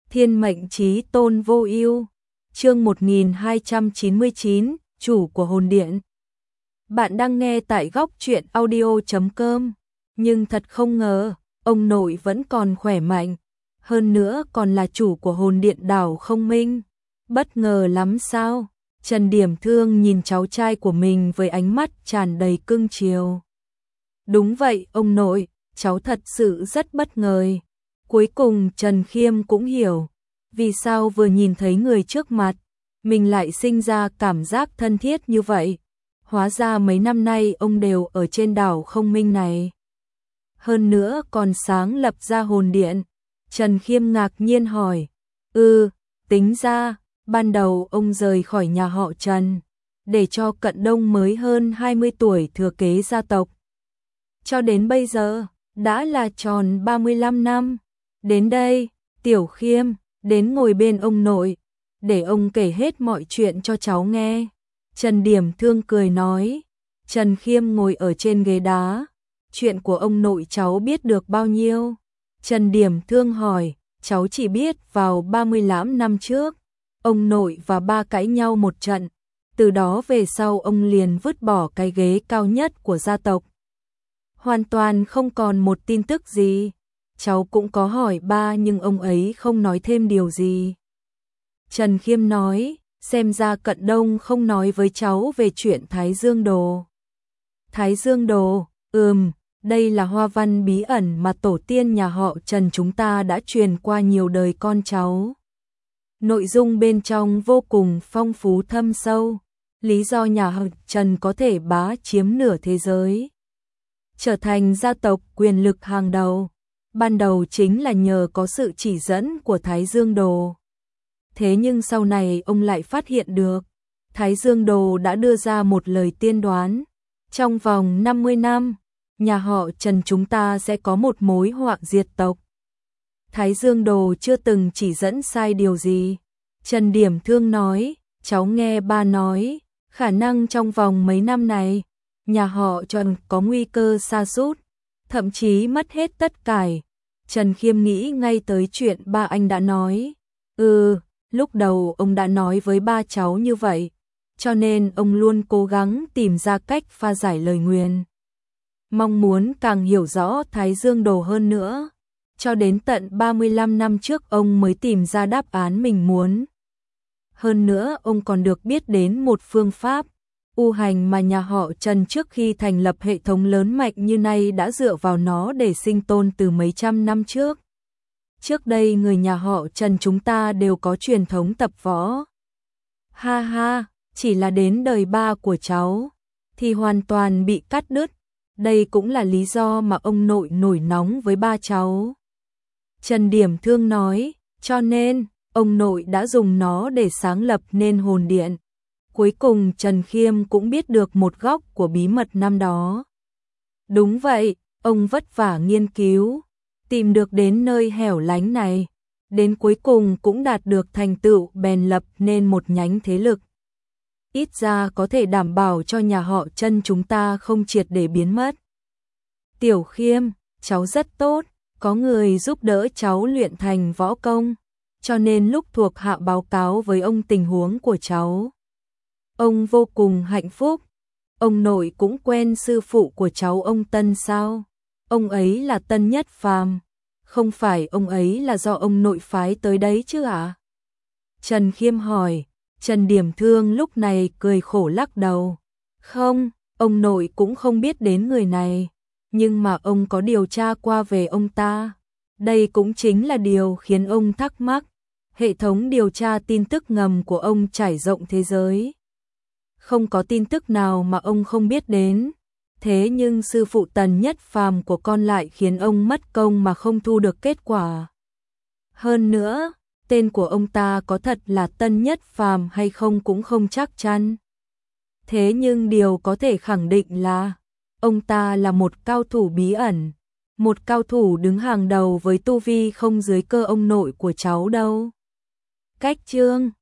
Thiên mệnh chí tôn vô ưu. Chương 1299, chủ của hồn điện. Bạn đang nghe tại góc truyện audio.com. Nhưng thật không ngờ, ông nội vẫn còn khỏe mạnh, hơn nữa còn là chủ của hồn điện đảo Không Minh. Bất ngờ lắm sao? Trần Điểm Thương nhìn cháu trai của mình với ánh mắt tràn đầy cưng chiều. Đúng vậy ông nội, cháu thật sự rất bất ngờ. Cuối cùng Trần Khiêm cũng hiểu, vì sao vừa nhìn thấy người trước mặt, mình lại sinh ra cảm giác thân thiết như vậy. Hóa ra mấy năm nay ông đều ở trên đảo Không Minh này. Hơn nữa còn sáng lập ra hồn điện. Trần Khiêm ngạc nhiên hỏi, tính ra, ban đầu ông rời khỏi nhà họ Trần, để cho Cận Đông mới hơn 20 tuổi thừa kế gia tộc. Cho đến bây giờ, đã là tròn 35 năm. Đến đây, Tiểu Khiêm, đến ngồi bên ông nội, để ông kể hết mọi chuyện cho cháu nghe. Trần Điểm Thương cười nói. Trần Khiêm ngồi ở trên ghế đá. Chuyện của ông nội cháu biết được bao nhiêu? Trần Điểm Thương hỏi. Cháu chỉ biết vào 35 năm trước, ông nội và ba cãi nhau một trận. Từ đó về sau ông liền vứt bỏ cái ghế cao nhất của gia tộc. Hoàn toàn không còn một tin tức gì. Cháu cũng có hỏi ba nhưng ông ấy không nói thêm điều gì. Trần Khiêm nói, xem ra Cận Đông không nói với cháu về chuyện Thái Dương Đồ. Thái Dương Đồ, đây là hoa văn bí ẩn mà tổ tiên nhà họ Trần chúng ta đã truyền qua nhiều đời con cháu. Nội dung bên trong vô cùng phong phú thâm sâu, lý do nhà họ Trần có thể bá chiếm nửa thế giới, trở thành gia tộc quyền lực hàng đầu. Ban đầu chính là nhờ có sự chỉ dẫn của Thái Dương Đồ. Thế nhưng sau này ông lại phát hiện được, Thái Dương Đồ đã đưa ra một lời tiên đoán. Trong vòng 50 năm, nhà họ Trần chúng ta sẽ có một mối họa diệt tộc. Thái Dương Đồ chưa từng chỉ dẫn sai điều gì. Trần Điểm Thương nói, cháu nghe ba nói, khả năng trong vòng mấy năm này, nhà họ Trần có nguy cơ sa sút, thậm chí mất hết tất cả. Trần Khiêm nghĩ ngay tới chuyện ba anh đã nói. Lúc đầu ông đã nói với ba cháu như vậy, cho nên ông luôn cố gắng tìm ra cách pha giải lời nguyền. Mong muốn càng hiểu rõ Thái Dương Đồ hơn nữa, cho đến tận 35 năm trước ông mới tìm ra đáp án mình muốn. Hơn nữa ông còn được biết đến một phương pháp u hành mà nhà họ Trần trước khi thành lập hệ thống lớn mạnh như nay đã dựa vào nó để sinh tồn từ mấy trăm năm trước. Trước đây người nhà họ Trần chúng ta đều có truyền thống tập võ. Ha ha, chỉ là đến đời ba của cháu thì hoàn toàn bị cắt đứt. Đây cũng là lý do mà ông nội nổi nóng với ba cháu. Trần Điểm Thương nói, cho nên ông nội đã dùng nó để sáng lập nên hồn điện. Cuối cùng Trần Khiêm cũng biết được một góc của bí mật năm đó. Đúng vậy, ông vất vả nghiên cứu, tìm được đến nơi hẻo lánh này, đến cuối cùng cũng đạt được thành tựu bèn lập nên một nhánh thế lực. Ít ra có thể đảm bảo cho nhà họ Trần chúng ta không triệt để biến mất. Tiểu Khiêm, cháu rất tốt, có người giúp đỡ cháu luyện thành võ công, cho nên lúc thuộc hạ báo cáo với ông tình huống của cháu, ông vô cùng hạnh phúc. Ông nội cũng quen sư phụ của cháu ông Tân sao? Ông ấy là Tân Nhất Phàm, không phải ông ấy là do ông nội phái tới đấy chứ ạ? Trần Khiêm hỏi. Trần Điểm Thương lúc này cười khổ lắc đầu. Không, ông nội cũng không biết đến người này, nhưng mà ông có điều tra qua về ông ta. Đây cũng chính là điều khiến ông thắc mắc. Hệ thống điều tra tin tức ngầm của ông trải rộng thế giới, không có tin tức nào mà ông không biết đến. Thế nhưng sư phụ Tần Nhất Phàm của con lại khiến ông mất công mà không thu được kết quả. Hơn nữa, tên của ông ta có thật là Tân Nhất Phàm hay không cũng không chắc chắn. Thế nhưng điều có thể khẳng định là ông ta là một cao thủ bí ẩn, một cao thủ đứng hàng đầu với tu vi không dưới cơ ông nội của cháu đâu. Cách chương